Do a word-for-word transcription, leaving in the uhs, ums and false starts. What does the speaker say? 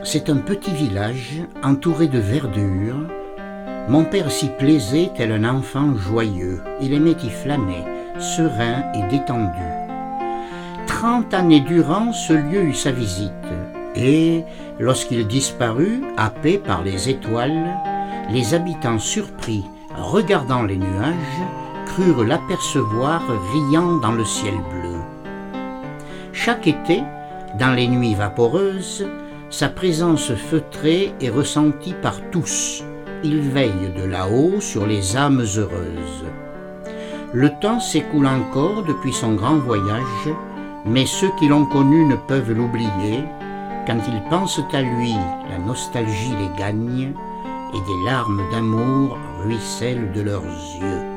C'est un petit village entouré de verdure. Mon père s'y plaisait tel un enfant joyeux. Il aimait y flâner, serein et détendu. Trente années durant, ce lieu eut sa visite. Et, lorsqu'il disparut, happé par les étoiles, les habitants surpris, regardant les nuages, crurent l'apercevoir riant dans le ciel bleu. Chaque été, dans les nuits vaporeuses, sa présence feutrée est ressentie par tous. Il veille de là-haut sur les âmes heureuses. Le temps s'écoule encore depuis son grand voyage, mais ceux qui l'ont connu ne peuvent l'oublier. Quand ils pensent à lui, la nostalgie les gagne et des larmes d'amour ruissellent de leurs yeux.